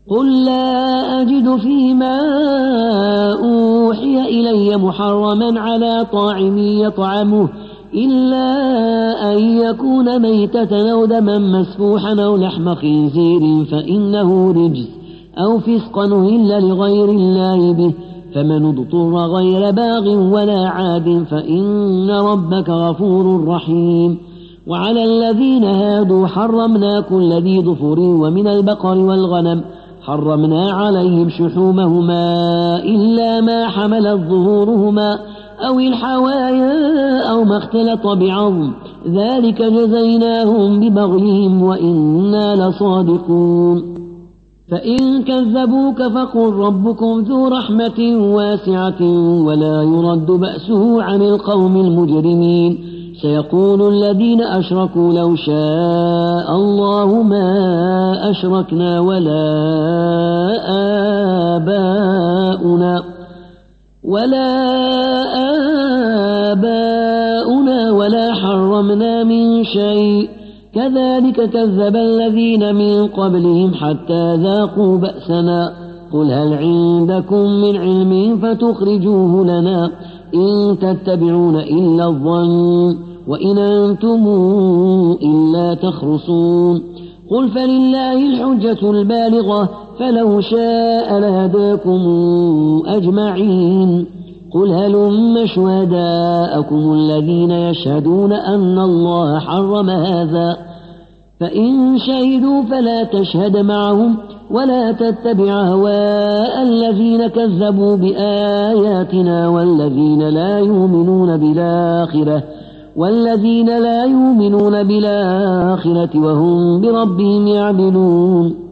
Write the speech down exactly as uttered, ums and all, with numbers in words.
قل لا أجد فيما أوحي إلي محرما على طاعم يطعمه إلا أن يكون ميتة أو دما مسفوحا أو لحم خنزير فإنه رجس أو فسقا أهل لغير الله به فمن اضطر غير باغ ولا عاد فإن ربك غفور رحيم. وعلى الذين هادوا حرمنا كل ذي ظفر ومن البقر والغنم حرمنا عليهم شحومهما إلا ما حملت ظهورهما أو الحوايا أو ما اختلط بعظم ذلك جزيناهم ببغيهم وإنا لصادقون. فإن كذبوك فقل ربكم ذو رحمة واسعة ولا يرد بأسه عن القوم المجرمين. سيقول الذين أشركوا لو شاء الله ما أشركنا ولا آباؤنا ولا آباؤنا ولا حرمنا من شيء كذلك كذب الذين من قبلهم حتى ذاقوا بأسنا. قل هل عندكم من علم فتخرجوه لنا إن تتبعون إلا الظن وإن أنتم إلا تخرصون. قل فلله الحجة البالغة فلو شاء لهداكم أجمعين. قل هلم شهداءكم الذين يشهدون أن الله حرم هذا فإن شهدوا فلا تشهد معهم ولا تتبع هواء الذين كذبوا بآياتنا والذين لا يؤمنون بالآخرة والذين لا يؤمنون بالآخرة وهم بربهم يعدلون.